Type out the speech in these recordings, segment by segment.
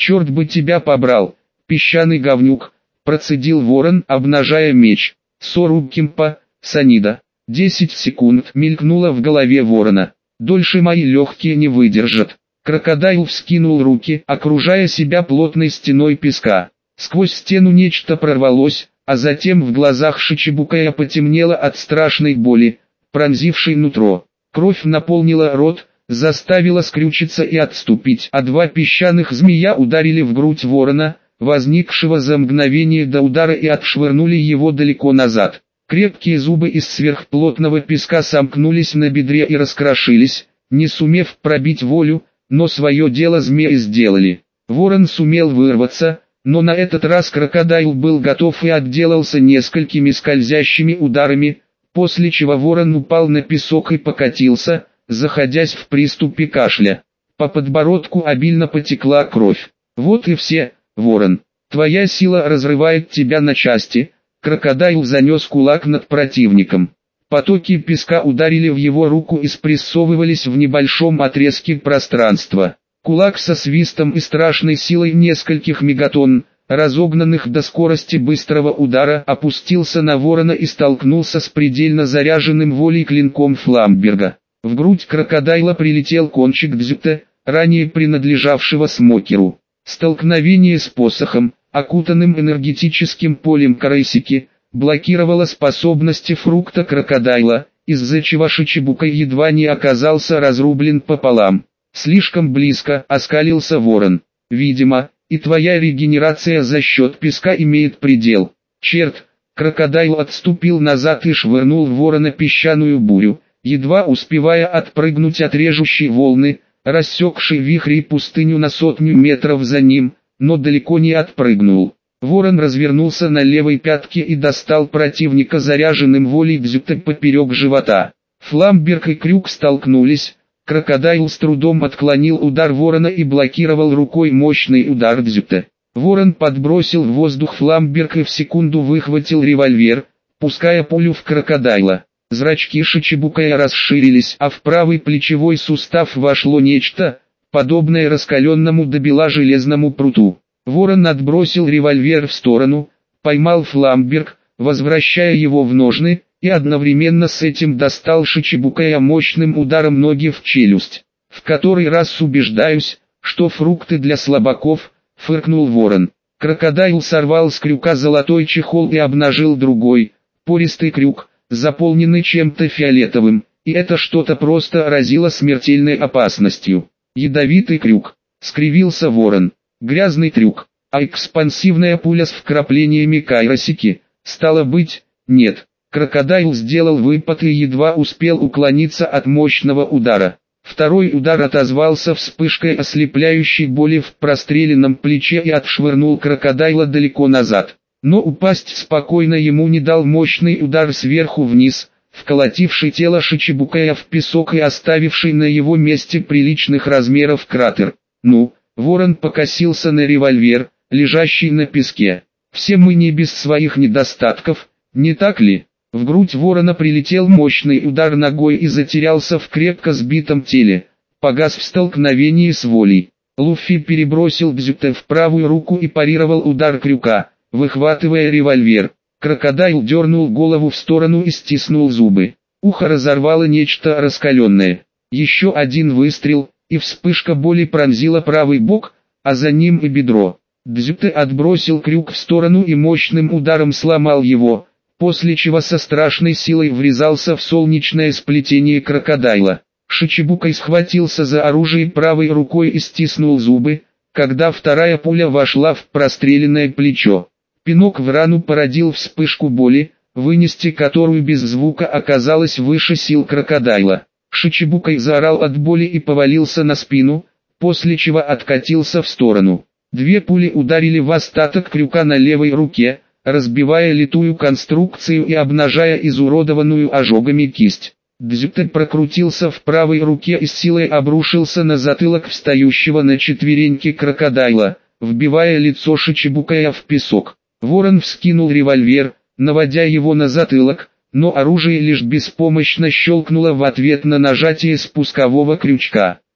«Черт бы тебя побрал, песчаный говнюк», процедил ворон, обнажая меч. «Сорубкимпа, Санида». 10 секунд мелькнуло в голове ворона. «Дольше мои легкие не выдержат». Крокодайл вскинул руки, окружая себя плотной стеной песка. Сквозь стену нечто прорвалось, а затем в глазах Шичибукая потемнело от страшной боли, пронзившей нутро. Кровь наполнила рот, заставила скрючиться и отступить, а два песчаных змея ударили в грудь ворона, возникшего за мгновение до удара, и отшвырнули его далеко назад. Крепкие зубы из сверхплотного песка сомкнулись на бедре и раскрошились, не сумев пробить волю, но свое дело змеи сделали. Ворон сумел вырваться, но на этот раз крокодайл был готов и отделался несколькими скользящими ударами, после чего ворон упал на песок и покатился, заходясь в приступе кашля. По подбородку обильно потекла кровь. «Вот и все, ворон. Твоя сила разрывает тебя на части». Крокодайл занес кулак над противником. Потоки песка ударили в его руку и спрессовывались в небольшом отрезке пространства. Кулак со свистом и страшной силой нескольких мегатонн, разогнанных до скорости быстрого удара, опустился на ворона и столкнулся с предельно заряженным волей клинком Фламберга. В грудь крокодайла прилетел кончик дзюта, ранее принадлежавшего Смокеру. Столкновение с посохом, окутанным энергетическим полем Карайсики, блокировало способности фрукта крокодайла, из-за чего Шичибука едва не оказался разрублен пополам. «Слишком близко», — оскалился ворон. «Видимо, и твоя регенерация за счет песка имеет предел». «Черт!» — крокодайл отступил назад и швырнул в ворона песчаную бурю, едва успевая отпрыгнуть от режущей волны, рассекшей вихри и пустыню на 100 метров за ним, но далеко не отпрыгнул. Ворон развернулся на левой пятке и достал противника заряженным волей дзюта поперек живота. Фламберг и Крюк столкнулись, крокодайл с трудом отклонил удар ворона и блокировал рукой мощный удар дзюта. Ворон подбросил в воздух Фламберг и в секунду выхватил револьвер, пуская пулю в крокодайла. Зрачки Шичибукая расширились, а в правый плечевой сустав вошло нечто, подобное раскаленному до бела железному пруту. Ворон отбросил револьвер в сторону, поймал Фламберг, возвращая его в ножны, и одновременно с этим достал Шичибукая мощным ударом ноги в челюсть. «В который раз убеждаюсь, что фрукты для слабаков», — фыркнул ворон. Крокодайл сорвал с крюка золотой чехол и обнажил другой, пористый крюк, заполненный чем-то фиолетовым, и это что-то просто разило смертельной опасностью. «Ядовитый крюк», — скривился ворон. «Грязный трюк, а экспансивная пуля с вкраплениями Кайросики, стало быть, нет». Крокодайл сделал выпад и едва успел уклониться от мощного удара. Второй удар отозвался вспышкой ослепляющей боли в простреленном плече и отшвырнул крокодайла далеко назад. Но упасть спокойно ему не дал мощный удар сверху вниз, вколотивший тело Шичибукая в песок и оставивший на его месте приличных размеров кратер. «Ну?» — ворон покосился на револьвер, лежащий на песке. «Все мы не без своих недостатков, не так ли?» В грудь ворона прилетел мощный удар ногой и затерялся в крепко сбитом теле, погас в столкновении с волей. Луффи перебросил дзюта в правую руку и парировал удар крюка, выхватывая револьвер. Крокодайл дернул голову в сторону и стиснул зубы. Ухо разорвало нечто раскаленное. Еще один выстрел, и вспышка боли пронзила правый бок, а за ним и бедро. Дзюта отбросил крюк в сторону и мощным ударом сломал его, после чего со страшной силой врезался в солнечное сплетение крокодайла. Шичибукай схватился за оружие правой рукой и стиснул зубы, когда вторая пуля вошла в простреленное плечо. Пинок в рану породил вспышку боли, вынести которую без звука оказалось выше сил крокодайла. Шичибукай заорал от боли и повалился на спину, после чего откатился в сторону. Две пули ударили в остаток крюка на левой руке, разбивая литую конструкцию и обнажая изуродованную ожогами кисть. Дзюта прокрутился в правой руке и с силой обрушился на затылок встающего на четвереньки крокодайла, вбивая лицо Шичибукая в песок. Ворон вскинул револьвер, наводя его на затылок, но оружие лишь беспомощно щелкнуло в ответ на нажатие спускового крючка.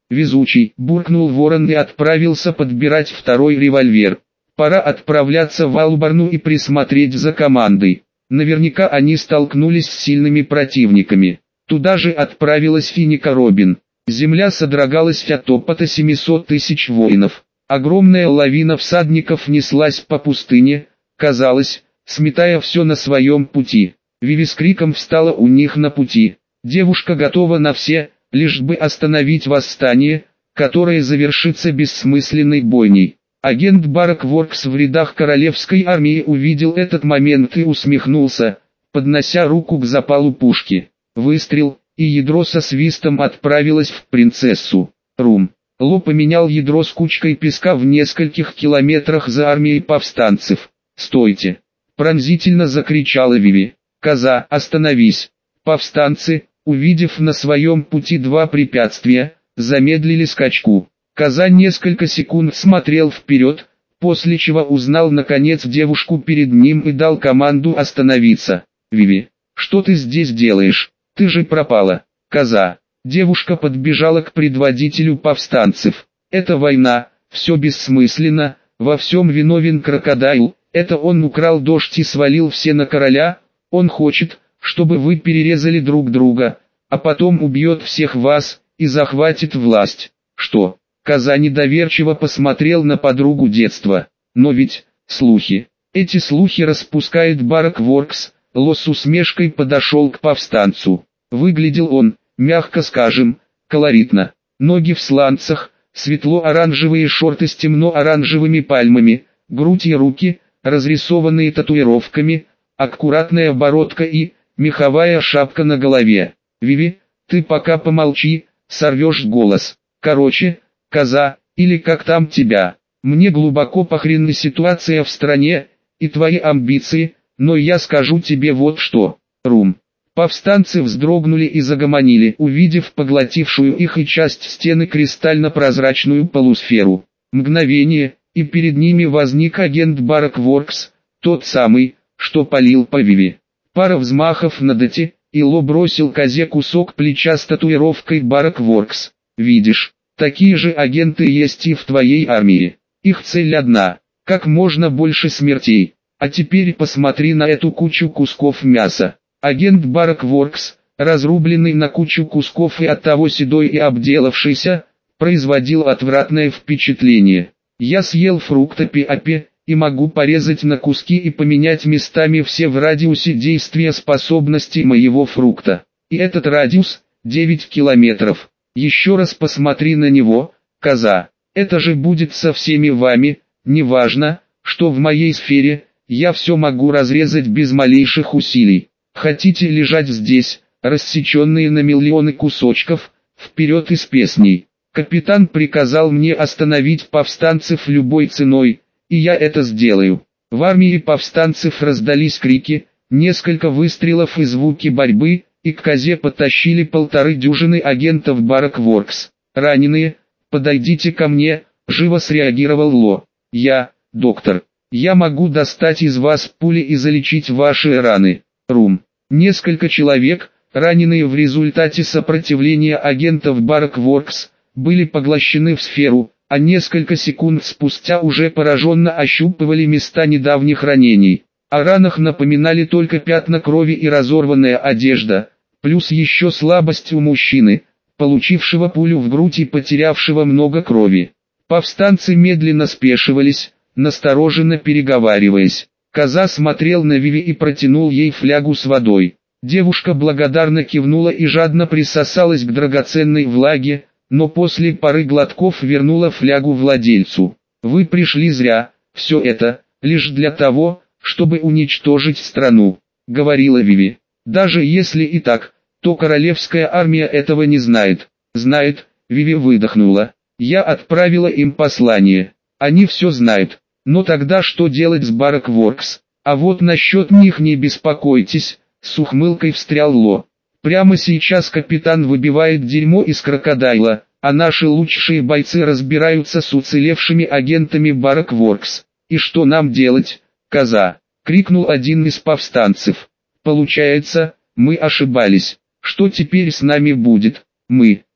Везучий, буркнул Ворон и отправился подбирать второй револьвер. Пора отправляться в Албарну и присмотреть за командой. Наверняка они столкнулись с сильными противниками. Туда же отправилась Финика Робин. Земля содрогалась от топота 700 тысяч воинов. Огромная лавина всадников неслась по пустыне, казалось, сметая все на своем пути. Виви с криком встала у них на пути. Девушка готова на все, лишь бы остановить восстание, которое завершится бессмысленной бойней. Агент Барак Воркс в рядах королевской армии увидел этот момент и усмехнулся, поднося руку к запалу пушки. Выстрел, и ядро со свистом отправилось в принцессу. Рум. Ло поменял ядро с кучкой песка в нескольких километрах за армией повстанцев. «Стойте!» — пронзительно закричала Виви. «Коза, остановись!» Повстанцы, увидев на своем пути два препятствия, замедлили скачку. Коза несколько секунд смотрел вперед, после чего узнал наконец девушку перед ним и дал команду остановиться. «Виви, что ты здесь делаешь? Ты же пропала!» «Коза!» Девушка подбежала к предводителю повстанцев. «Это война, все бессмысленно, во всем виновен крокодайл, это он украл дождь и свалил все на короля, он хочет, чтобы вы перерезали друг друга, а потом убьет всех вас и захватит власть». «Что?» Коза недоверчиво посмотрел на подругу детства. «Но ведь, слухи. Эти слухи распускает Барак Воркс». Ло с усмешкой подошел к повстанцу. Выглядел он, мягко скажем, колоритно. Ноги в сланцах, светло-оранжевые шорты с темно-оранжевыми пальмами, грудь и руки, разрисованные татуировками, аккуратная бородка и меховая шапка на голове. «Виви, ты пока помолчи, сорвешь голос. Короче, коза, или как там тебя. Мне глубоко похрен ситуация в стране, и твои амбиции, но я скажу тебе вот что, Рум». Повстанцы вздрогнули и загомонили, увидев поглотившую их и часть стены кристально-прозрачную полусферу. Мгновение, и перед ними возник агент Барак Воркс, тот самый, что палил по Виви. Пара взмахов на доте, и Ло бросил козе кусок плеча с татуировкой Барак Воркс. «Видишь, такие же агенты есть и в твоей армии. Их цель одна – как можно больше смертей. А теперь посмотри на эту кучу кусков мяса». Агент Барак Воркс, разрубленный на кучу кусков и оттого седой и обделавшийся, производил отвратное впечатление. «Я съел фрукта пиапи, и могу порезать на куски и поменять местами все в радиусе действия способности моего фрукта. И этот радиус – 9 километров. Еще раз посмотри на него, коза. Это же будет со всеми вами, неважно, что в моей сфере, я все могу разрезать без малейших усилий. Хотите лежать здесь, рассеченные на миллионы кусочков, вперед и с песней». Капитан приказал мне остановить повстанцев любой ценой, и я это сделаю. В армии повстанцев раздались крики, несколько выстрелов и звуки борьбы, и к козе потащили 1,5 дюжины агентов Барак Воркс. «Раненые, подойдите ко мне», — живо среагировал Ло. «Я, доктор, я могу достать из вас пули и залечить ваши раны». Рум. Несколько человек, раненые в результате сопротивления агентов Барак Воркс, были поглощены в сферу, а несколько секунд спустя уже пораженно ощупывали места недавних ранений. О ранах напоминали только пятна крови и разорванная одежда, плюс еще слабость у мужчины, получившего пулю в грудь и потерявшего много крови. Повстанцы медленно спешивались, настороженно переговариваясь. Коза смотрел на Виви и протянул ей флягу с водой. Девушка благодарно кивнула и жадно присосалась к драгоценной влаге, но после пары глотков вернула флягу владельцу. «Вы пришли зря, все это, лишь для того, чтобы уничтожить страну», — говорила Виви. «Даже если и так, то королевская армия этого не знает». «Знает», — Виви выдохнула. «Я отправила им послание. Они все знают. Но тогда что делать с Барак Воркс? А вот насчет них не беспокойтесь», — с ухмылкой встрял Ло. «Прямо сейчас капитан выбивает дерьмо из крокодайла, а наши лучшие бойцы разбираются с уцелевшими агентами Барак Воркс. И что нам делать, коза?» — крикнул один из повстанцев. «Получается, мы ошибались. Что теперь с нами будет? Мы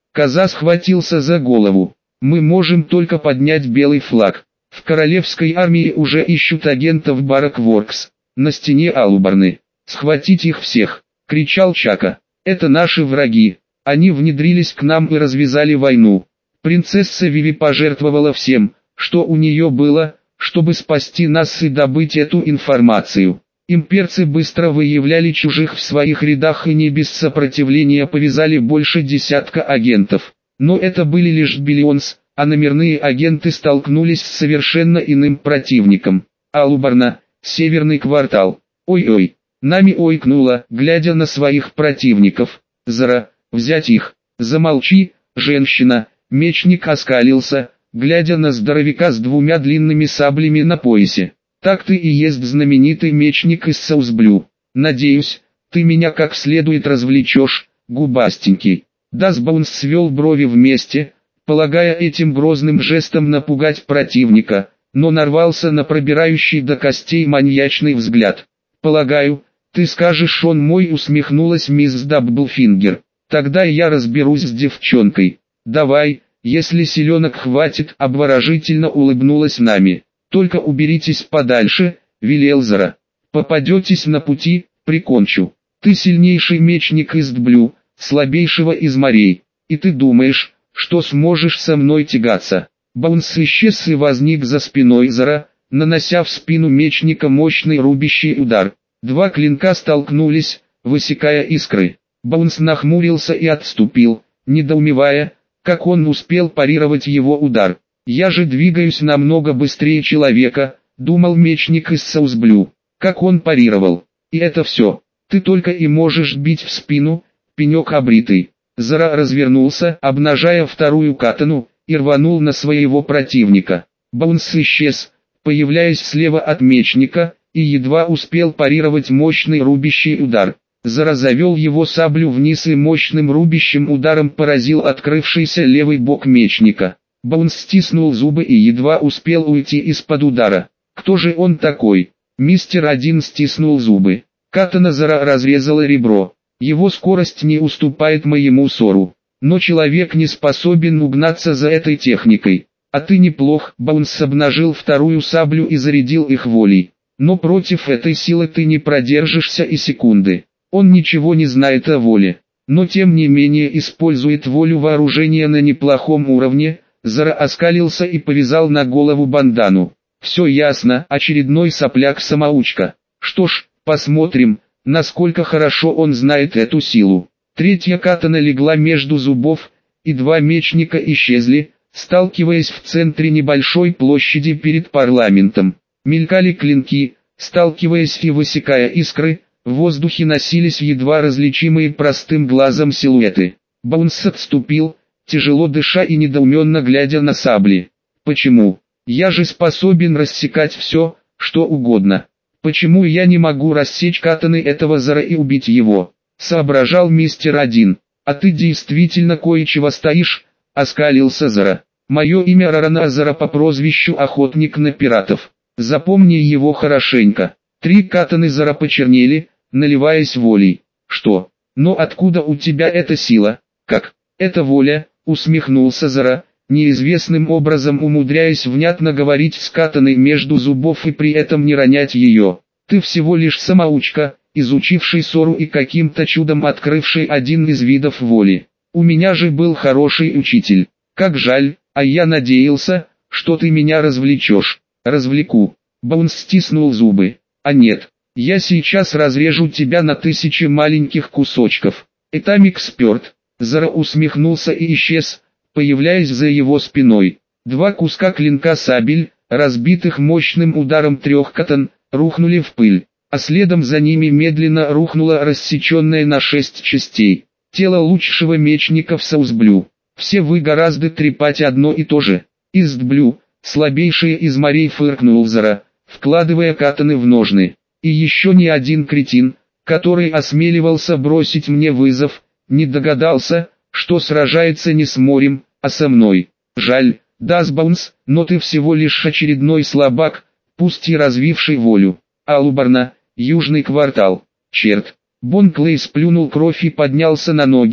Коза схватился за голову. Мы можем только поднять белый флаг. В королевской армии уже ищут агентов Баракворкс. На стене Алубарны. Схватить их всех, кричал Чака. Это наши враги. Они внедрились к нам и развязали войну. Принцесса Виви пожертвовала всем, что у нее было, чтобы спасти нас и добыть эту информацию. Имперцы быстро выявляли чужих в своих рядах и не без сопротивления повязали больше десятка агентов. Но это были лишь Биллионс, а номерные агенты столкнулись с совершенно иным противником. Алубарна, Северный квартал. Ой-ой, нами ойкнула, глядя на своих противников. Зара, взять их. Замолчи, женщина. Мечник оскалился, глядя на здоровяка с двумя длинными саблями на поясе. Так ты и есть знаменитый мечник из Саусблю. Надеюсь, ты меня как следует развлечешь, губастенький. Дасбаунс свел брови вместе, полагая этим грозным жестом напугать противника, но нарвался на пробирающий до костей маньячный взгляд. «Полагаю, ты скажешь, он мой», усмехнулась мисс Даблфингер. «Тогда я разберусь с девчонкой. Давай, если силенок хватит», обворожительно улыбнулась Нами. «Только уберитесь подальше», велел Зара. «Попадетесь на пути, прикончу. Ты сильнейший мечник из Дблю, слабейшего из морей, и ты думаешь, что сможешь со мной тягаться». Баунс исчез и возник за спиной Зара, нанося в спину мечника мощный рубящий удар. Два клинка столкнулись, высекая искры. Баунс нахмурился и отступил, недоумевая, как он успел парировать его удар. «Я же двигаюсь намного быстрее человека», — думал мечник из Саусблю. Как он парировал. И это все. Ты только и можешь бить в спину, пенек обритый. Зара развернулся, обнажая вторую катану, и рванул на своего противника. Баунс исчез, появляясь слева от мечника, и едва успел парировать мощный рубящий удар. Зара завел его саблю вниз и мощным рубящим ударом поразил открывшийся левый бок мечника. Баунс стиснул зубы и едва успел уйти из-под удара. Кто же он такой? Мистер Один стиснул зубы. Катана Зара разрезала ребро. Его скорость не уступает моему Сору. Но человек не способен угнаться за этой техникой. А ты неплох. Баунс обнажил вторую саблю и зарядил их волей. Но против этой силы ты не продержишься и секунды. Он ничего не знает о воле. Но тем не менее использует волю вооружения на неплохом уровне. Зара оскалился и повязал на голову бандану. Все ясно, очередной сопляк-самоучка. Что ж, посмотрим, насколько хорошо он знает эту силу. Третья катана легла между зубов, и два мечника исчезли, сталкиваясь в центре небольшой площади перед парламентом. Мелькали клинки, сталкиваясь и высекая искры, в воздухе носились едва различимые простым глазом силуэты. Баунс отступил, тяжело дыша и недоуменно глядя на сабли. «Почему? Я же способен рассекать все, что угодно. Почему я не могу рассечь катаны этого Зара и убить его?» Соображал мистер Один. «А ты действительно кое-чего стоишь», — оскалился Зара. «Мое имя Рарана Зара по прозвищу Охотник на пиратов. Запомни его хорошенько». Три катаны Зара почернели, наливаясь волей. «Что? Но откуда у тебя эта сила?» «Как? Это воля?» — усмехнулся Зара, неизвестным образом умудряясь внятно говорить с катаной между зубов и при этом не ронять ее. «Ты всего лишь самоучка, изучивший Сору и каким-то чудом открывший один из видов воли. У меня же был хороший учитель. Как жаль, а я надеялся, что ты меня развлечешь». «Развлеку». Баунс стиснул зубы. «А нет, я сейчас разрежу тебя на 1000 маленьких кусочков». Этамик сперт. Зара усмехнулся и исчез, появляясь за его спиной. Два куска клинка сабель, разбитых мощным ударом трех катан, рухнули в пыль, а следом за ними медленно рухнуло рассеченное на 6 частей тело лучшего мечника в Саусблю. «Все вы гораздо трепать одно и то же. Истблю, слабейшие из морей», фыркнул Зара, вкладывая катаны в ножны. «И еще ни один кретин, который осмеливался бросить мне вызов, не догадался, что сражается не с морем, а со мной. Жаль, Дасбаунс, но ты всего лишь очередной слабак, пусть и развивший волю». Алубарна, Южный квартал. Черт. Бон Клей сплюнул кровь и поднялся на ноги,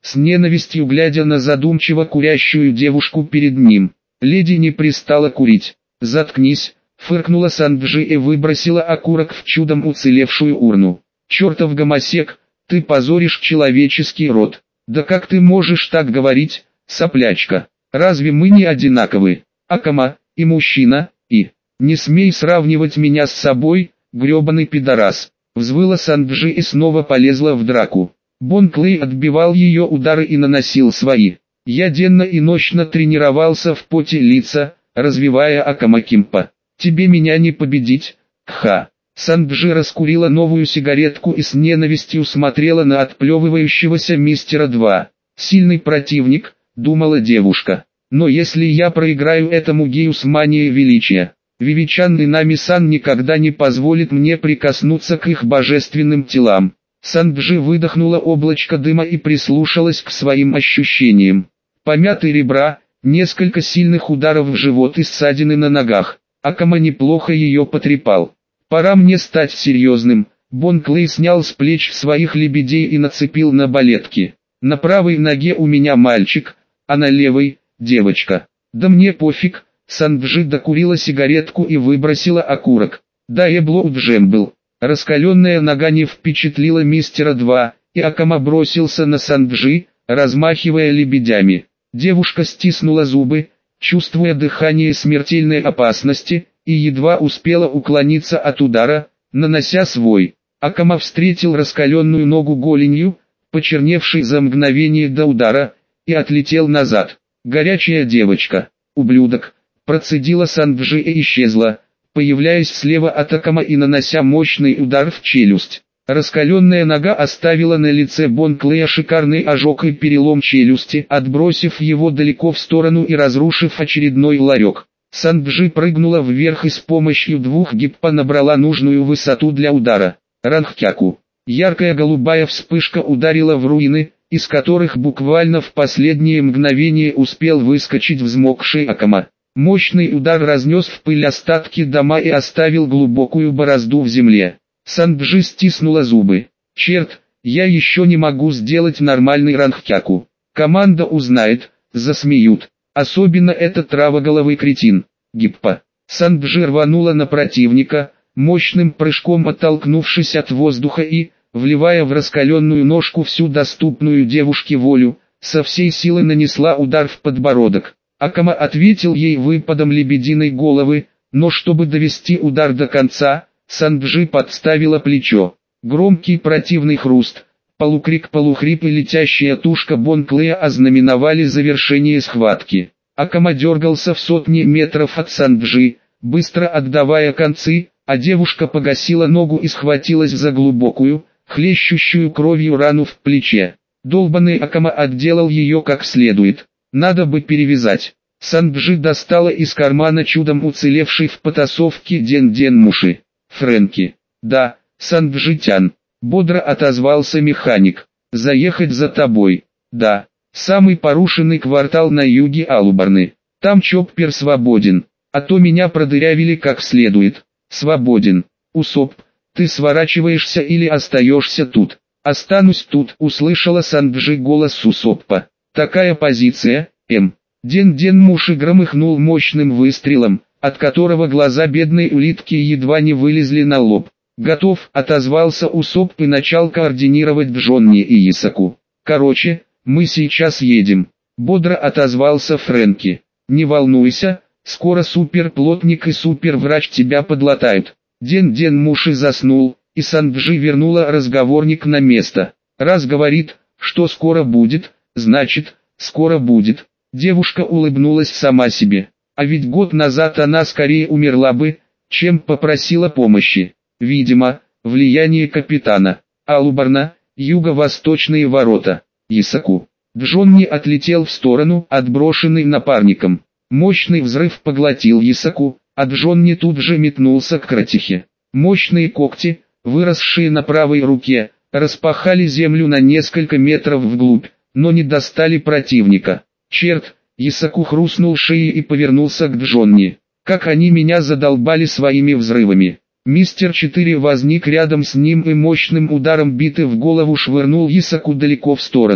с ненавистью глядя на задумчиво курящую девушку перед ним. Леди не пристала курить. «Заткнись», — фыркнула Санджи и выбросила окурок в чудом уцелевшую урну. «Чертов гомосек, ты позоришь человеческий род. Да как ты можешь так говорить, соплячка? Разве мы не одинаковы? Акама, и мужчина, и... Не смей сравнивать меня с собой, гребаный пидорас!» Взвыла Санджи и снова полезла в драку. Бон Клэй отбивал ее удары и наносил свои. «Я денно и ночно тренировался в поте лица, развивая Акама Кимпа. Тебе меня не победить, кха!» Санджи раскурила новую сигаретку и с ненавистью смотрела на отплевывающегося мистера 2. «Сильный противник», — думала девушка. «Но если я проиграю этому гею с манией величия, Вивичан и Нами-сан никогда не позволит мне прикоснуться к их божественным телам». Санджи выдохнула облачко дыма и прислушалась к своим ощущениям. Помятые ребра, несколько сильных ударов в живот и ссадины на ногах. Акама неплохо ее потрепал. «Пора мне стать серьезным». Бон Клэй снял с плеч своих лебедей и нацепил на балетки. «На правой ноге у меня мальчик, а на левой – девочка». «Да мне пофиг». Санджи докурила сигаретку и выбросила окурок. «Да Эблоу джем был». Раскаленная нога не впечатлила мистера 2, и Акама бросился на Санджи, размахивая лебедями. Девушка стиснула зубы, чувствуя дыхание смертельной опасности, и едва успела уклониться от удара, нанося свой. Акама встретил раскаленную ногу голенью, почерневшей за мгновение до удара, и отлетел назад. «Горячая девочка, ублюдок», процедила Санджи и исчезла, появляясь слева от Акама и нанося мощный удар в челюсть. Раскаленная нога оставила на лице Бон Клэя шикарный ожог и перелом челюсти, отбросив его далеко в сторону и разрушив очередной ларек. Санджи прыгнула вверх и с помощью двух гиппа набрала нужную высоту для удара. Рангкяку. Яркая голубая вспышка ударила в руины, из которых буквально в последнее мгновение успел выскочить взмокший Акама. Мощный удар разнес в пыль остатки дома и оставил глубокую борозду в земле. Санджи стиснула зубы. «Черт, я еще не могу сделать нормальный рангкяку. Команда узнает, засмеют. Особенно этот травоголовый кретин». Гиппа. Санджи рванула на противника, мощным прыжком оттолкнувшись от воздуха и, вливая в раскаленную ножку всю доступную девушке волю, со всей силы нанесла удар в подбородок. Акама ответил ей выпадом лебединой головы, но чтобы довести удар до конца, Санджи подставила плечо. Громкий противный хруст, полукрик-полухрип и летящая тушка Бон Клэя ознаменовали завершение схватки. Акама дергался в сотни метров от Санджи, быстро отдавая концы, а девушка погасила ногу и схватилась за глубокую, хлещущую кровью рану в плече. Долбанный Акама отделал ее как следует. Надо бы перевязать. Санджи достала из кармана чудом уцелевший в потасовке Ден-Ден Муши. «Фрэнки». «Да, Санджи-тян», — бодро отозвался механик. «Заехать за тобой». «Да». «Самый порушенный квартал на юге Алубарны. Там Чоппер свободен, а то меня продырявили как следует». «Свободен. Усоп, ты сворачиваешься или остаешься тут?» «Останусь тут», — услышала Санджи голос Усоппа. «Такая позиция, М». Ден-Ден Муши громыхнул мощным выстрелом, от которого глаза бедной улитки едва не вылезли на лоб. «Готов», — отозвался Усоп и начал координировать Джонни и Исаку. «Короче, мы сейчас едем», — бодро отозвался Фрэнки. «Не волнуйся, скоро суперплотник и суперврач тебя подлатают». Ден-Ден Муши заснул, и Санджи вернула разговорник на место. «Раз говорит, что скоро будет, значит, скоро будет». Девушка улыбнулась сама себе. А ведь год назад она скорее умерла бы, чем попросила помощи. Видимо, влияние капитана. Алубарна, юго-восточные ворота. Исаку. Джонни отлетел в сторону, отброшенный напарником. Мощный взрыв поглотил Исаку, а Джонни тут же метнулся к Кратихе. Мощные когти, выросшие на правой руке, распахали землю на несколько метров вглубь, но не достали противника. «Черт!» — Исаку хрустнул шеей и повернулся к Джонни. «Как они меня задолбали своими взрывами!» Мистер 4 возник рядом с ним и мощным ударом биты в голову швырнул Исаку далеко в сторону.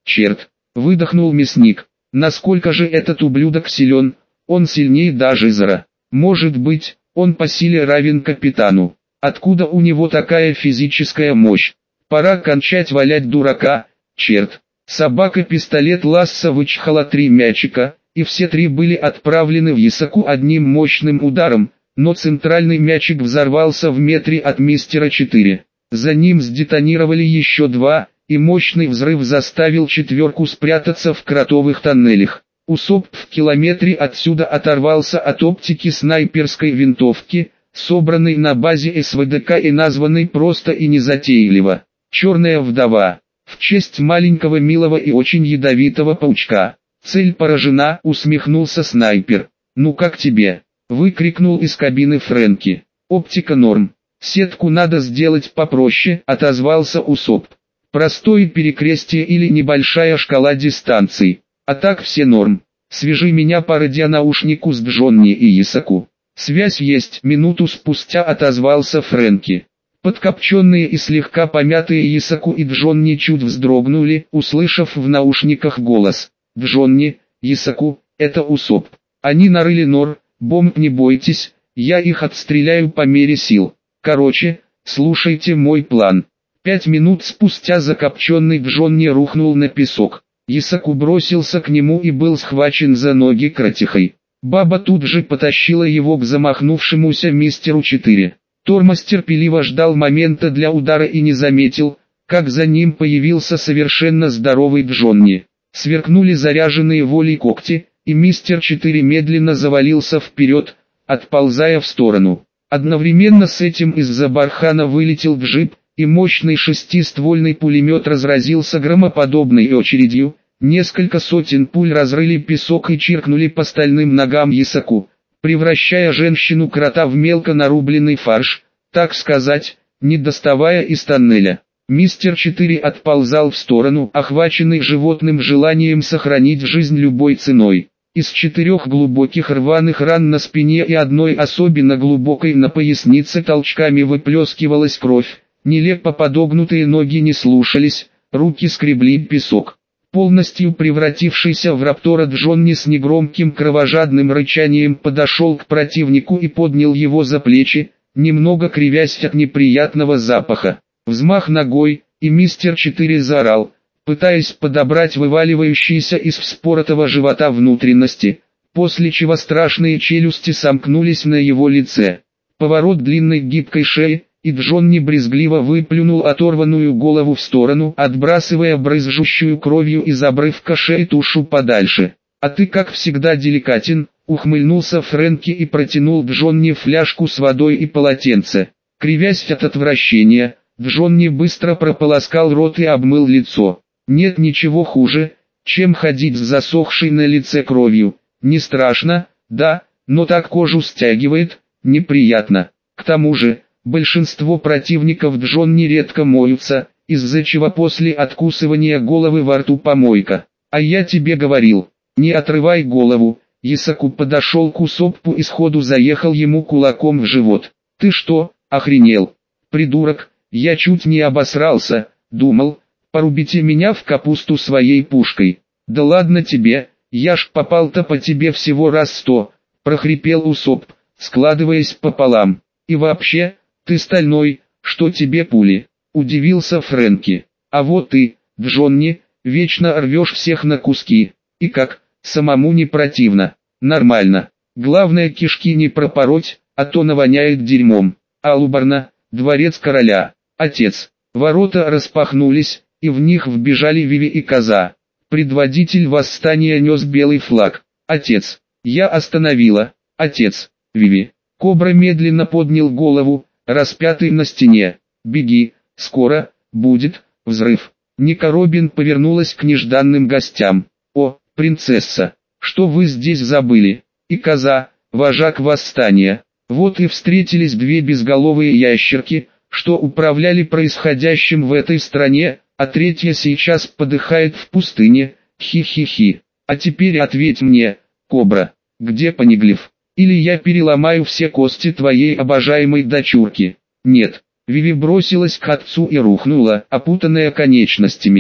Черт, выдохнул мясник. Насколько же этот ублюдок силен? Он сильнее даже Зара. Может быть, он по силе равен капитану. Откуда у него такая физическая мощь? Пора кончать валять дурака, черт. Собака-пистолет Ласса вычхала 3 мячика, и все 3 были отправлены в Ясаку одним мощным ударом, но центральный мячик взорвался в метре от мистера 4. За ним сдетонировали еще 2, и мощный взрыв заставил 4 спрятаться в кротовых тоннелях. Усоп в километре отсюда оторвался от оптики снайперской винтовки, собранной на базе СВДК и названной просто и незатейливо «Черная вдова», в честь маленького милого и очень ядовитого паучка. «Цель поражена», усмехнулся снайпер. «Ну как тебе?» — выкрикнул из кабины Фрэнки. «Оптика норм. Сетку надо сделать попроще», — отозвался Усоп. «Простое перекрестие или небольшая шкала дистанций. А так все норм. Свяжи меня по радионаушнику с Джонни и Ясаку». «Связь есть», — минуту спустя отозвался Фрэнки. Подкопченные и слегка помятые Ясаку и Джонни чуть вздрогнули, услышав в наушниках голос. «Джонни, Ясаку, это Усоп. Они нарыли нор, бомб не бойтесь, я их отстреляю по мере сил. Короче, слушайте мой план». 5 минут спустя закопченный Джонни рухнул на песок. Ясаку бросился к нему и был схвачен за ноги кротихой. Баба тут же потащила его к замахнувшемуся мистеру 4. Тормоз терпеливо ждал момента для удара и не заметил, как за ним появился совершенно здоровый Джонни. Сверкнули заряженные волей когти, и мистер 4 медленно завалился вперед, отползая в сторону. Одновременно с этим из-за бархана вылетел джип, и мощный шестиствольный пулемет разразился громоподобной очередью. Несколько сотен пуль разрыли песок и чиркнули по стальным ногам Ясаку, превращая женщину-крота в мелко нарубленный фарш, так сказать, не доставая из тоннеля. Мистер 4 отползал в сторону, охваченный животным желанием сохранить жизнь любой ценой. Из 4 глубоких рваных ран на спине и одной особенно глубокой на пояснице толчками выплескивалась кровь, нелепо подогнутые ноги не слушались, руки скребли песок. Полностью превратившийся в раптора Джонни с негромким кровожадным рычанием подошел к противнику и поднял его за плечи, немного кривясь от неприятного запаха. Взмах ногой, и мистер 4 заорал, пытаясь подобрать вываливающиеся из вспоротого живота внутренности, после чего страшные челюсти сомкнулись на его лице. Поворот длинной гибкой шеи, и Джонни брезгливо выплюнул оторванную голову в сторону, отбрасывая брызжущую кровью из обрывка шеи тушу подальше. «А ты как всегда деликатен», — ухмыльнулся Фрэнки и протянул Джонни фляжку с водой и полотенце. Кривясь от отвращения, Джонни быстро прополоскал рот и обмыл лицо. «Нет ничего хуже, чем ходить с засохшей на лице кровью. Не страшно, да, но так кожу стягивает, неприятно. К тому же, большинство противников Джонни редко моются, из-за чего после откусывания головы во рту помойка. А я тебе говорил, не отрывай голову». Ясаку подошел к Усопу и сходу заехал ему кулаком в живот. «Ты что, охренел? Придурок, я чуть не обосрался, думал, порубите меня в капусту своей пушкой». «Да ладно тебе, я ж попал-то по тебе всего раз 100, прохрипел Усоп, складываясь пополам. «И вообще, ты стальной, что тебе пули?» — удивился Фрэнки. «А вот ты, Джонни, вечно рвешь всех на куски. И как, самому не противно?» «Нормально. Главное кишки не пропороть, а то навоняет дерьмом». Алубарна, дворец короля. Отец. Ворота распахнулись, и в них вбежали Виви и Коза. Предводитель восстания нес белый флаг. «Отец, я остановила». «Отец, Виви». Кобра медленно поднял голову, распятый на стене. «Беги, скоро будет взрыв». Ника Робин повернулась к нежданным гостям. «О, принцесса, что вы здесь забыли?» И Коза, вожак восстания. Вот и встретились 2 безголовые ящерки, что управляли происходящим в этой стране, а 3-я сейчас подыхает в пустыне, хи-хи-хи. А теперь ответь мне, Кобра, где Понеглев? Или я переломаю все кости твоей обожаемой дочурки. Нет. Виви бросилась к отцу и рухнула, опутанная конечностями.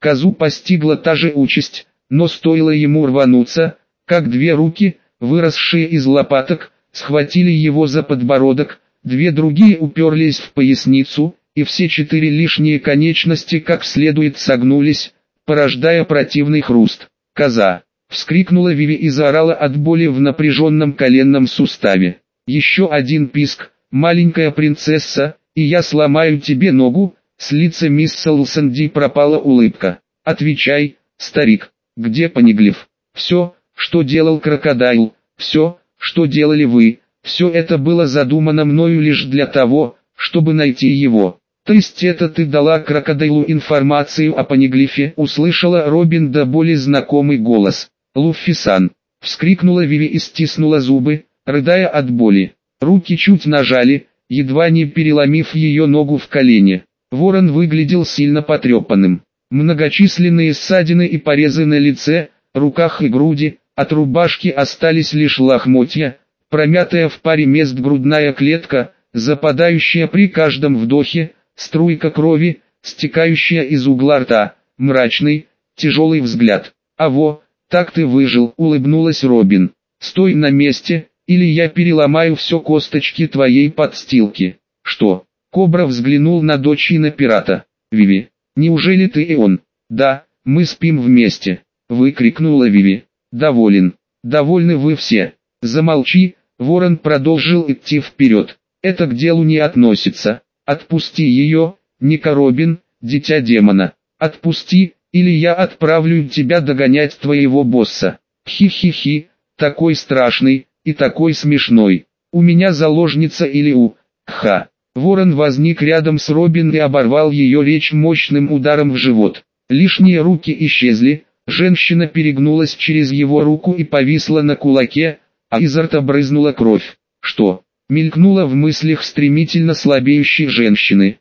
Козу постигла та же участь, но стоило ему рвануться, как две руки, выросшие из лопаток, схватили его за подбородок, две другие уперлись в поясницу, и все четыре лишние конечности как следует согнулись, порождая противный хруст. «Коза!» — вскрикнула Виви и заорала от боли в напряженном коленном суставе. «Еще один писк, маленькая принцесса, и я сломаю тебе ногу!» С лица мисс Солсенди пропала улыбка. «Отвечай, старик, где Понеглев? Все, что делал крокодайл, все, что делали вы, все это было задумано мною лишь для того, чтобы найти его». «То есть это ты дала крокодайлу информацию о Понеглифе?» — услышала Робин до боли знакомый голос. «Луффи-сан!» — вскрикнула Виви и стиснула зубы, рыдая от боли. Руки чуть нажали, едва не переломив ее ногу в колене. Ворон выглядел сильно потрепанным. Многочисленные ссадины и порезы на лице, руках и груди, от рубашки остались лишь лохмотья, промятая в паре мест грудная клетка, западающая при каждом вдохе, струйка крови, стекающая из угла рта, мрачный, тяжелый взгляд. «Аво, так ты выжил», — улыбнулась Робин. «Стой на месте, или я переломаю все косточки твоей подстилки». «Что?» — Кобра взглянул на дочь и на пирата. «Виви, неужели ты и он?» «Да, мы спим вместе», — выкрикнула Виви. «Доволен. Довольны вы все». «Замолчи», — Ворон продолжил идти вперед. «Это к делу не относится. Отпусти ее, Ника Робин, дитя демона. Отпусти, или я отправлю тебя догонять твоего босса». «Хи-хи-хи, такой страшный, и такой смешной. У меня заложница или у...» «Ха». Ворон возник рядом с Робин и оборвал ее речь мощным ударом в живот. Лишние руки исчезли, женщина перегнулась через его руку и повисла на кулаке, а изо рта брызнула кровь. «Что?» — мелькнуло в мыслях стремительно слабеющей женщины.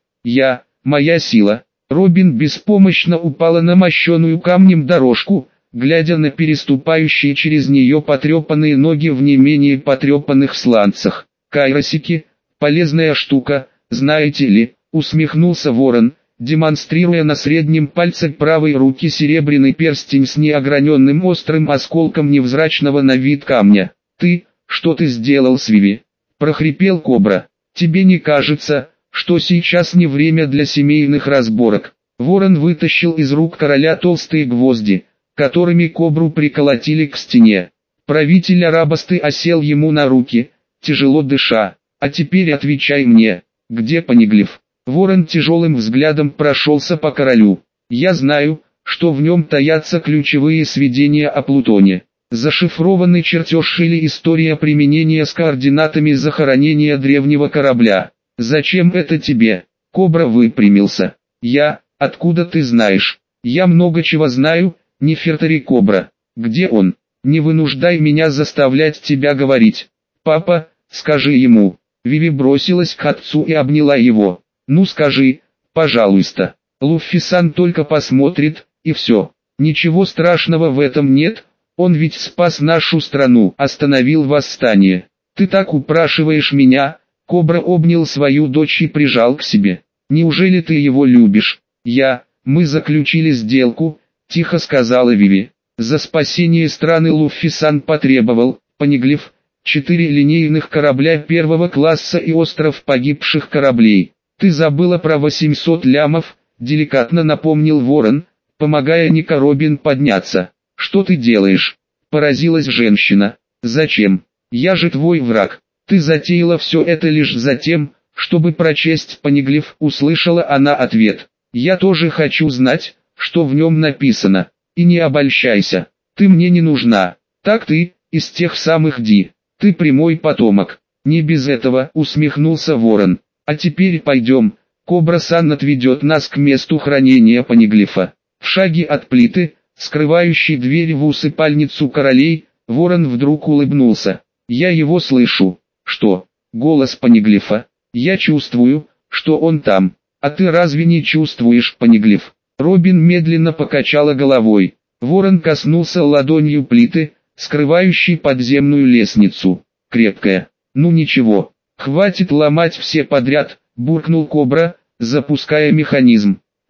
«Моя сила». Робин беспомощно упала на мощеную камнем дорожку, глядя на переступающие через нее потрепанные ноги в не менее потрепанных сланцах. «Кайросики, полезная штука, знаете ли», — усмехнулся Ворон, демонстрируя на среднем пальце правой руки серебряный перстень с неограненным острым осколком невзрачного на вид камня. Что ты сделал с Виви?» — прохрипел Кобра. «Тебе не кажется, что сейчас не время для семейных разборок?» Ворон вытащил из рук короля толстые гвозди, которыми Кобру приколотили к стене. Правитель Арабасты осел ему на руки, тяжело дыша. «А теперь отвечай мне, где Понеглев?» Ворон тяжелым взглядом прошелся по королю. «Я знаю, что в нем таятся ключевые сведения о Плутоне. Зашифрованный чертеж или история применения с координатами захоронения древнего корабля. Зачем это тебе?» Кобра выпрямился. Откуда ты знаешь?» «Я много чего знаю, Нефертари Кобра. Где он? Не вынуждай меня заставлять тебя говорить. Папа, скажи ему». Виви бросилась к отцу и обняла его. «Ну скажи, пожалуйста. Луффи-сан только посмотрит, и все. Ничего страшного в этом нет, он ведь спас нашу страну, остановил восстание. Ты так упрашиваешь меня». Кобра обнял свою дочь и прижал к себе. «Неужели ты его любишь?» Мы заключили сделку», — тихо сказала Виви. «За спасение страны Луффи-сан потребовал, Понеглев, 4 линейных корабля первого класса и остров погибших кораблей. Ты забыла про 800 лямов», — деликатно напомнил Ворон, помогая Ника Робин подняться. «Что ты делаешь?» — поразилась женщина. «Зачем? Я же твой враг. Ты затеяла все это лишь за тем, чтобы прочесть Понеглев», — услышала она ответ. «Я тоже хочу знать, что в нем написано. И не обольщайся, ты мне не нужна. Так ты, из тех самых Ди. Ты прямой потомок». «Не без этого», — усмехнулся Ворон. «А теперь пойдем, Кобра-сан отведет нас к месту хранения Понеглифа». В шаге от плиты, скрывающей дверь в усыпальницу королей, Ворон вдруг улыбнулся. «Я его слышу». «Что?» «Голос Понеглифа. Я чувствую, что он там». «А ты разве не чувствуешь, Понеглев?» Робин медленно покачала головой. Ворон коснулся ладонью плиты, скрывающей подземную лестницу. «Крепкая. Ну ничего, хватит ломать все подряд», — буркнул Кобра, запуская механизм.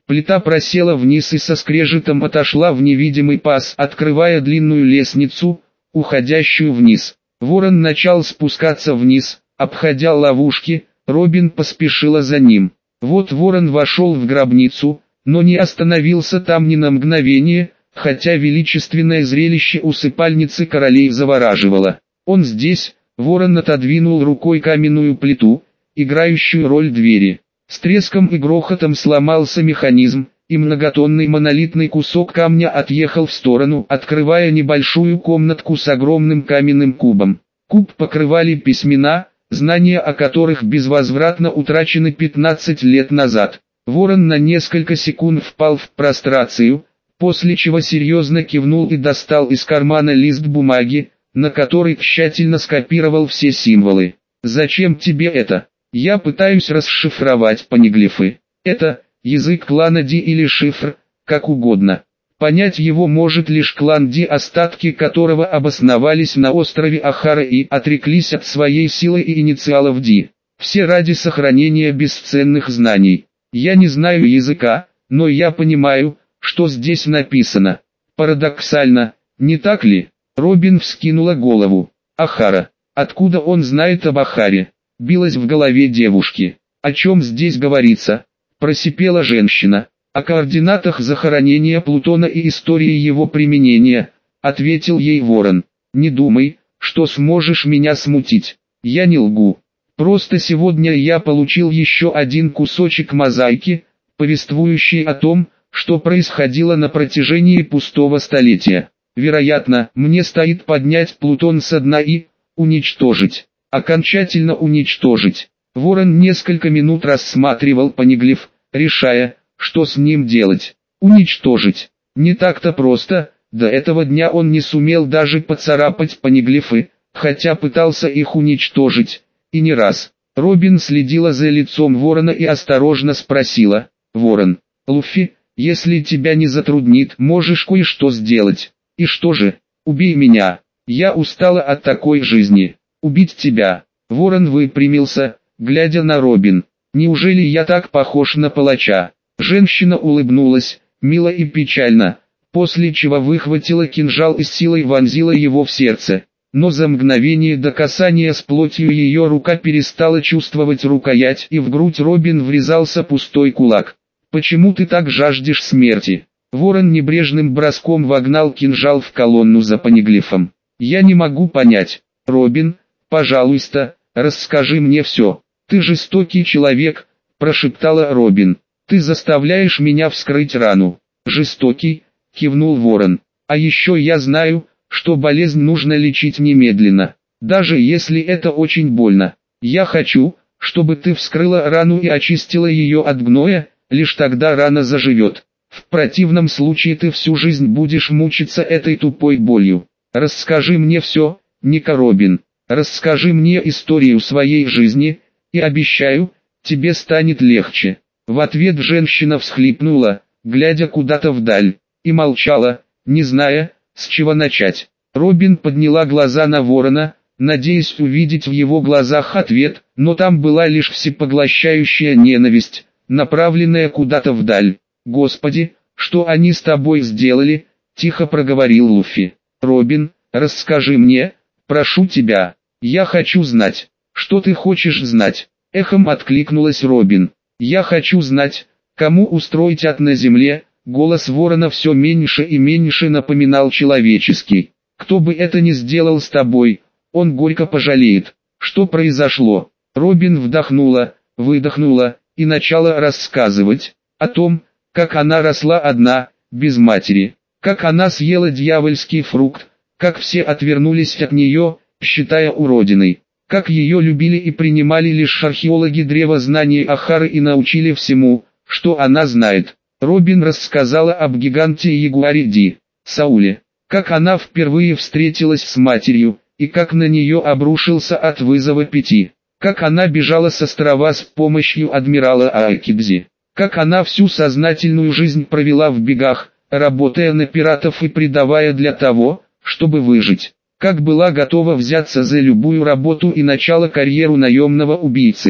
Плита просела вниз и со скрежетом отошла в невидимый паз, открывая длинную лестницу, уходящую вниз. Ворон начал спускаться вниз, обходя ловушки, Робин поспешила за ним. Вот ворон вошел в гробницу, но не остановился там ни на мгновение, хотя величественное зрелище усыпальницы королей завораживало. Он здесь, ворон отодвинул рукой каменную плиту, играющую роль двери. С треском и грохотом сломался механизм, и многотонный монолитный кусок камня отъехал в сторону, открывая небольшую комнатку с огромным каменным кубом. Куб покрывали письмена, знания о которых безвозвратно утрачены 15 лет назад. Ворон на несколько секунд впал в прострацию, после чего серьезно кивнул и достал из кармана лист бумаги, на который тщательно скопировал все символы. «Зачем тебе это? Я пытаюсь расшифровать понеглифы. Это язык клана Ди или шифр, как угодно. Понять его может лишь клан Ди, остатки которого обосновались на острове Ахара и отреклись от своей силы и инициалов Ди. Все ради сохранения бесценных знаний. Я не знаю языка, но я понимаю, что здесь написано. Парадоксально, не так ли?» Робин вскинула голову. «Ахара. Откуда он знает об Ахаре?» Билась в голове девушки. «О чем здесь говорится?» Просипела женщина. «О координатах захоронения Плутона и истории его применения», ответил ей ворон. «Не думай, что сможешь меня смутить. Я не лгу. Просто сегодня я получил еще один кусочек мозаики, повествующий о том, что происходило на протяжении пустого столетия. Вероятно, мне стоит поднять Плутон со дна и уничтожить. Окончательно уничтожить». Ворон несколько минут рассматривал понеглиф, решая, что с ним делать. Уничтожить. Не так-то просто, до этого дня он не сумел даже поцарапать понеглифы, хотя пытался их уничтожить, и не раз. Робин следила за лицом ворона и осторожно спросила: «Ворон, Луффи, если тебя не затруднит, можешь кое-что сделать». «И что же? Убей меня. Я устала от такой жизни. Убить тебя». Ворон выпрямился, глядя на Робин. «Неужели я так похож на палача?» Женщина улыбнулась, мило и печально, после чего выхватила кинжал и с силой вонзила его в сердце. Но за мгновение до касания с плотью ее рука перестала чувствовать рукоять, и в грудь Робин врезался пустой кулак. «Почему ты так жаждешь смерти?» Ворон небрежным броском вогнал кинжал в колонну за понеглифом. «Я не могу понять. Робин, пожалуйста, расскажи мне все». «Ты жестокий человек», – прошептала Робин. «Ты заставляешь меня вскрыть рану». «Жестокий», – кивнул ворон. «А еще я знаю, что болезнь нужно лечить немедленно, даже если это очень больно. Я хочу, чтобы ты вскрыла рану и очистила ее от гноя, лишь тогда рана заживет. В противном случае ты всю жизнь будешь мучиться этой тупой болью. Расскажи мне все, Ника Робин. Расскажи мне историю своей жизни, и обещаю, тебе станет легче». В ответ женщина всхлипнула, глядя куда-то вдаль, и молчала, не зная, с чего начать. Робин подняла глаза на ворона, надеясь увидеть в его глазах ответ, но там была лишь всепоглощающая ненависть, направленная куда-то вдаль. «Господи, что они с тобой сделали?» – тихо проговорил Луффи. «Робин, расскажи мне, прошу тебя, я хочу знать». «Что ты хочешь знать?» – эхом откликнулась Робин. «Я хочу знать, кому устроить ад на земле». Голос ворона все меньше и меньше напоминал человеческий. «Кто бы это ни сделал с тобой, он горько пожалеет». «Что произошло?» Робин вдохнула, выдохнула, и начала рассказывать о том, как она росла одна, без матери, как она съела дьявольский фрукт, как все отвернулись от нее, считая уродиной, как ее любили и принимали лишь археологи древа знаний Ахары и научили всему, что она знает. Робин рассказала об гиганте Ягуаре Ди, Сауле, как она впервые встретилась с матерью, и как на нее обрушился ад вызова 5, как она бежала с острова с помощью адмирала Аакидзи, как она всю сознательную жизнь провела в бегах, работая на пиратов и предавая для того, чтобы выжить, как была готова взяться за любую работу и начала карьеру наемного убийцы,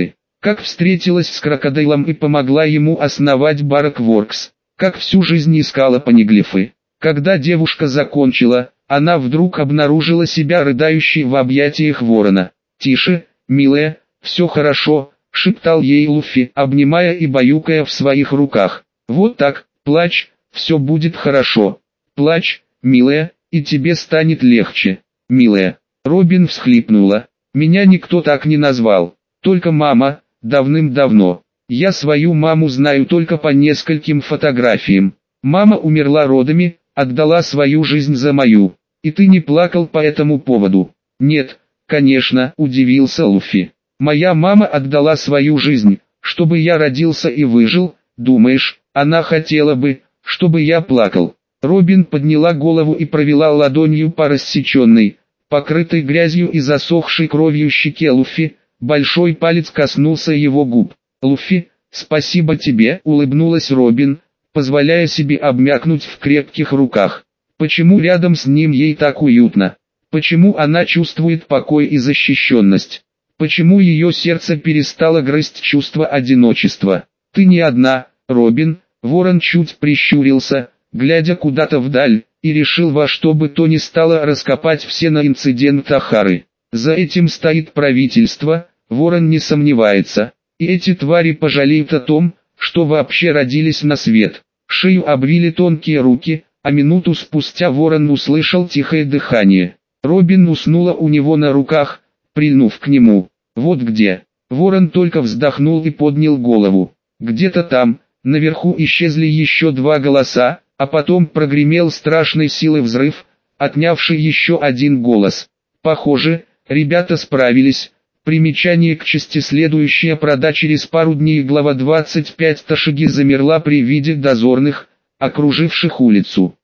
Как встретилась с крокодилом и помогла ему основать Баракворкс. Как всю жизнь искала понеглифы. Когда девушка закончила, она вдруг обнаружила себя рыдающей в объятиях ворона. «Тише, милая, все хорошо», — шептал ей Луффи, обнимая и баюкая в своих руках. «Вот так, плачь, все будет хорошо. Плачь, милая, и тебе станет легче, милая». Робин всхлипнула. «Меня никто так не назвал, только мама, давным-давно. Я свою маму знаю только по нескольким фотографиям. Мама умерла родами, отдала свою жизнь за мою. И ты не плакал по этому поводу?» «Нет, конечно», — удивился Луффи. «Моя мама отдала свою жизнь, чтобы я родился и выжил. Думаешь, она хотела бы, чтобы я плакал?» Робин подняла голову и провела ладонью по рассеченной, покрытой грязью и засохшей кровью щеке Луффи. Большой палец коснулся его губ. «Луффи, спасибо тебе», — улыбнулась Робин, позволяя себе обмякнуть в крепких руках. Почему рядом с ним ей так уютно? Почему она чувствует покой и защищенность? Почему ее сердце перестало грызть чувство одиночества? «Ты не одна, Робин», — ворон чуть прищурился, глядя куда-то вдаль, и решил во что бы то ни стало раскопать все на инцидент Ахары. За этим стоит правительство, ворон не сомневается, и эти твари пожалеют о том, что вообще родились на свет. Шею обвили тонкие руки, а минуту спустя ворон услышал тихое дыхание. Робин уснула у него на руках, прильнув к нему. «Вот где». Ворон только вздохнул и поднял голову. Где-то там, наверху исчезли еще два голоса, а потом прогремел страшной силы взрыв, отнявший еще один голос. Похоже, ребята справились. Примечание к части следующее прода через пару дней. Глава 25. Ташиги замерла при виде дозорных, окруживших улицу.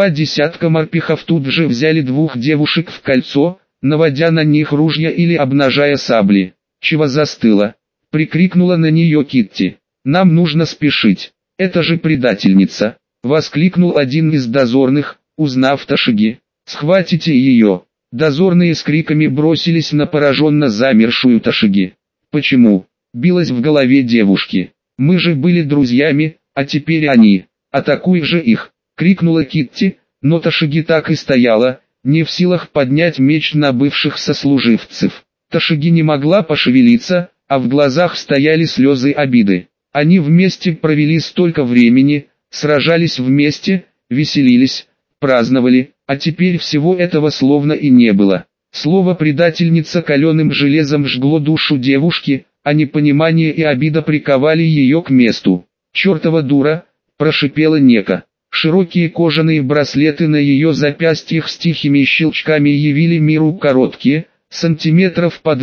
20 морпехов тут же взяли двух девушек в кольцо, наводя на них ружья или обнажая сабли. «Чего застыла?» — прикрикнула на нее Китти. «Нам нужно спешить. Это же предательница!» — воскликнул один из дозорных, узнав Ташиги. «Схватите ее!» Дозорные с криками бросились на пораженно замершую Ташиги. «Почему?» — билось в голове девушки. «Мы же были друзьями, а теперь они. Атакуй же их!» — крикнула Китти, но Ташиги так и стояла, не в силах поднять меч на бывших сослуживцев. Ташиги не могла пошевелиться, а в глазах стояли слезы обиды. Они вместе провели столько времени, сражались вместе, веселились, праздновали, а теперь всего этого словно и не было. Слово «предательница» каленым железом жгло душу девушки, а непонимание и обида приковали ее к месту. «Чертова дура!» – прошипела Нека. Широкие кожаные браслеты на ее запястьях с тихими щелчками явили миру короткие, сантиметров по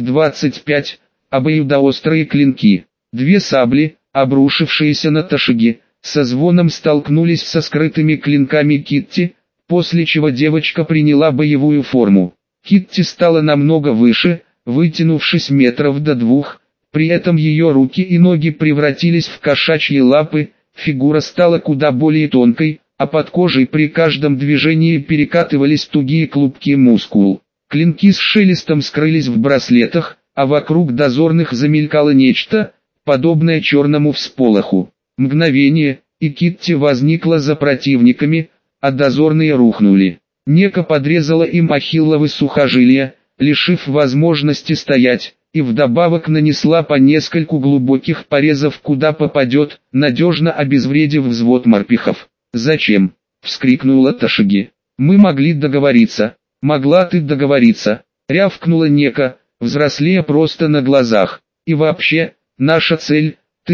20-25, обоюдоострые клинки. Две сабли, обрушившиеся на Ташиги, со звоном столкнулись со скрытыми клинками Китти, после чего девочка приняла боевую форму. Китти стала намного выше, вытянувшись метров до 2, при этом ее руки и ноги превратились в кошачьи лапы, фигура стала куда более тонкой, а под кожей при каждом движении перекатывались тугие клубки мускул. Клинки с шелестом скрылись в браслетах, а вокруг дозорных замелькало нечто, подобное черному всполоху. Мгновение, и Китти возникла за противниками, а дозорные рухнули. Нека подрезала им ахилловы сухожилия, лишив возможности стоять, и вдобавок нанесла по нескольку глубоких порезов куда попадет, надежно обезвредив взвод морпехов. «Зачем?» — вскрикнула Ташиги. «Мы могли договориться». «Могла ты договориться», — рявкнула Нека, взрослея просто на глазах. «И вообще, наша цель —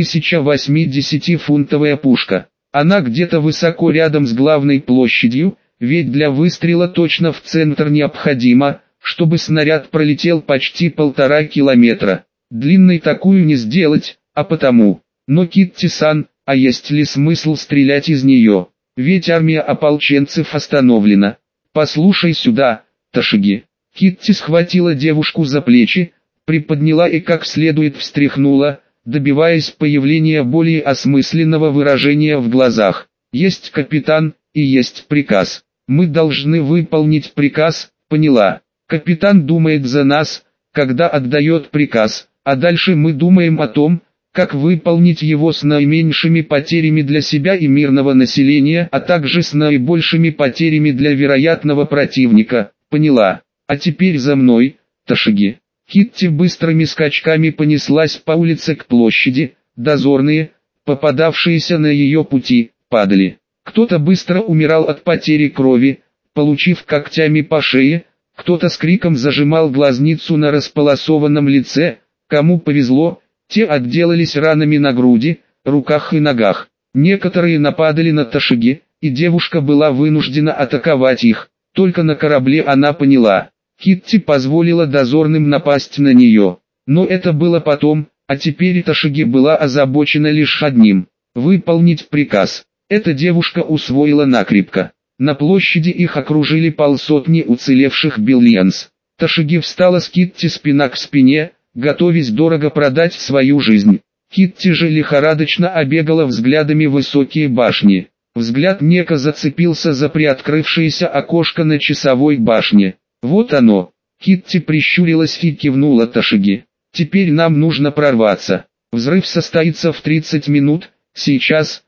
1080-фунтовая пушка. Она где-то высоко рядом с главной площадью, ведь для выстрела точно в центр необходимо, чтобы снаряд пролетел почти 1,5 километра. Длинной такую не сделать, а потому. Но Китти-сан, а есть ли смысл стрелять из нее? Ведь армия ополченцев остановлена. Послушай сюда, Ташиги». Китти схватила девушку за плечи, приподняла и как следует встряхнула, добиваясь появления более осмысленного выражения в глазах. «Есть капитан, и есть приказ. Мы должны выполнить приказ, поняла? Капитан думает за нас, когда отдает приказ, а дальше мы думаем о том, как выполнить его с наименьшими потерями для себя и мирного населения, а также с наибольшими потерями для вероятного противника. Поняла. А теперь за мной, Ташиги. Китти быстрыми скачками понеслась по улице к площади. Дозорные, попадавшиеся на ее пути, падали. Кто-то быстро умирал от потери крови, получив когтями по шее, кто-то с криком зажимал глазницу на располосованном лице, кому повезло, те отделались ранами на груди, руках и ногах. Некоторые нападали на Ташиги, и девушка была вынуждена атаковать их. Только на корабле она поняла. Китти позволила дозорным напасть на нее. Но это было потом, а теперь Ташиги была озабочена лишь одним – выполнить приказ. Эта девушка усвоила накрепко. На площади их окружили полсотни уцелевших Биллианс. Ташиги встала с Китти спина к спине, готовясь дорого продать свою жизнь. Китти же лихорадочно обегала взглядами высокие башни. Взгляд Нека зацепился за приоткрывшееся окошко на часовой башне. Вот оно. Китти прищурилась и кивнула Ташиги. Теперь нам нужно прорваться. Взрыв состоится в 30 минут, сейчас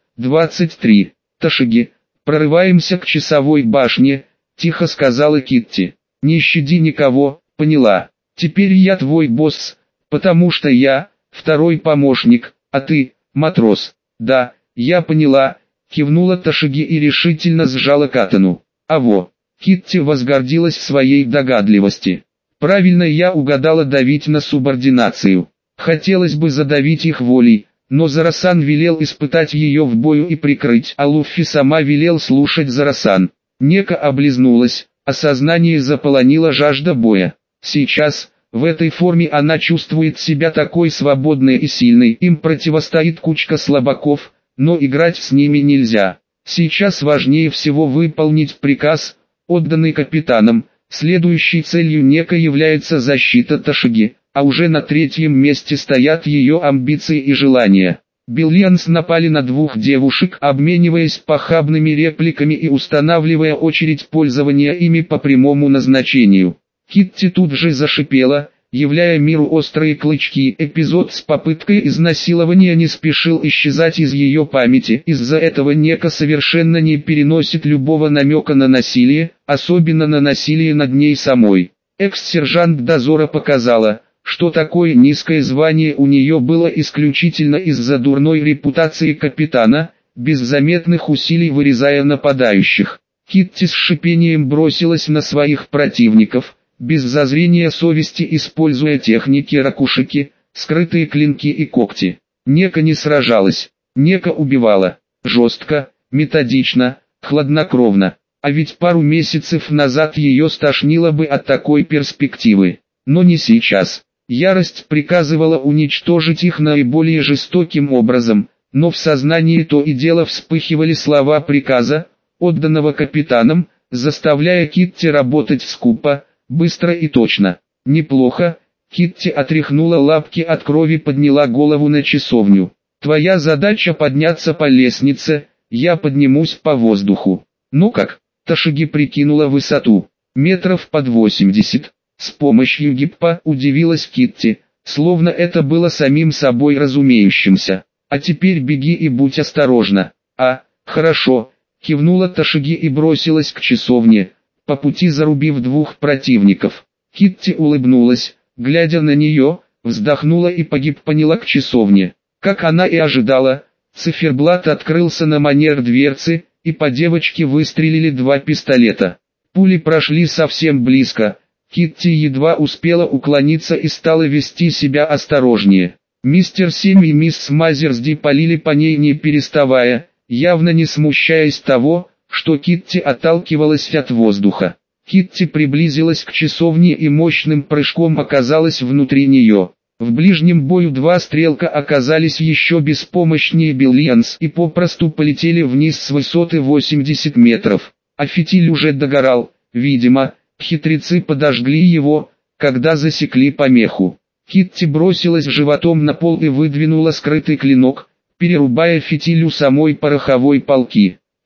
23. Ташиги, прорываемся к часовой башне, тихо сказала Китти. Не щади никого, поняла. Теперь я твой босс, потому что я второй помощник, а ты матрос. Да, я поняла, кивнула Ташиги и решительно сжала катану. Аво. Китти возгордилась своей догадливости. Правильно я угадала давить на субординацию. Хотелось бы задавить их волей, но Зарасан велел испытать ее в бою и прикрыть, а Луффи сама велел слушать Зарасан. Нека облизнулась, а сознание заполонила жажда боя. Сейчас, в этой форме она чувствует себя такой свободной и сильной, им противостоит кучка слабаков, но играть с ними нельзя. Сейчас важнее всего выполнить приказ, отданный капитаном. Следующей целью Нека является защита Ташиги, а уже на третьем месте стоят ее амбиции и желания. Биллианс напали на двух девушек, обмениваясь похабными репликами и устанавливая очередь пользования ими по прямому назначению. Китти тут же зашипела, являя миру острые клычки. Эпизод с попыткой изнасилования не спешил исчезать из ее памяти. Из-за этого Нека совершенно не переносит любого намека на насилие, особенно на насилие над ней самой. Экс-сержант дозора показала, что такое низкое звание у нее было исключительно из-за дурной репутации капитана, без заметных усилий вырезая нападающих. Китти с шипением бросилась на своих противников, без зазрения совести используя техники ракушики, скрытые клинки и когти. Нека не сражалась, Нека убивала, жестко, методично, хладнокровно. А ведь пару месяцев назад ее стошнило бы от такой перспективы. Но не сейчас. Ярость приказывала уничтожить их наиболее жестоким образом, но в сознании то и дело вспыхивали слова приказа, отданного капитаном, заставляя Китти работать скупо, быстро и точно. Неплохо. Китти отряхнула лапки от крови, подняла голову на часовню. Твоя задача подняться по лестнице, я поднимусь по воздуху. Ну как? Ташиги прикинула высоту. Метров под 80. С помощью гиппа удивилась Китти, словно это было самим собой разумеющимся. А теперь беги и будь осторожна. Хорошо. Кивнула Ташиги и бросилась к часовне, по пути зарубив двух противников. Китти улыбнулась, глядя на нее, вздохнула и погиб поняла к часовне. Как она и ожидала, циферблат открылся на манер дверцы, и по девочке выстрелили два пистолета. Пули прошли совсем близко. Китти едва успела уклониться и стала вести себя осторожнее. Мистер Сим и мисс Мазерсди полили по ней не переставая, явно не смущаясь того, что Китти отталкивалась от воздуха. Китти приблизилась к часовне и мощным прыжком оказалась внутри нее. В ближнем бою два стрелка оказались еще беспомощнее Биллианс и попросту полетели вниз с высоты 80 метров. А фитиль уже догорал, видимо, хитрецы подожгли его, когда засекли помеху. Китти бросилась животом на пол и выдвинула скрытый клинок, перерубая фитиль у самой пороховой полки.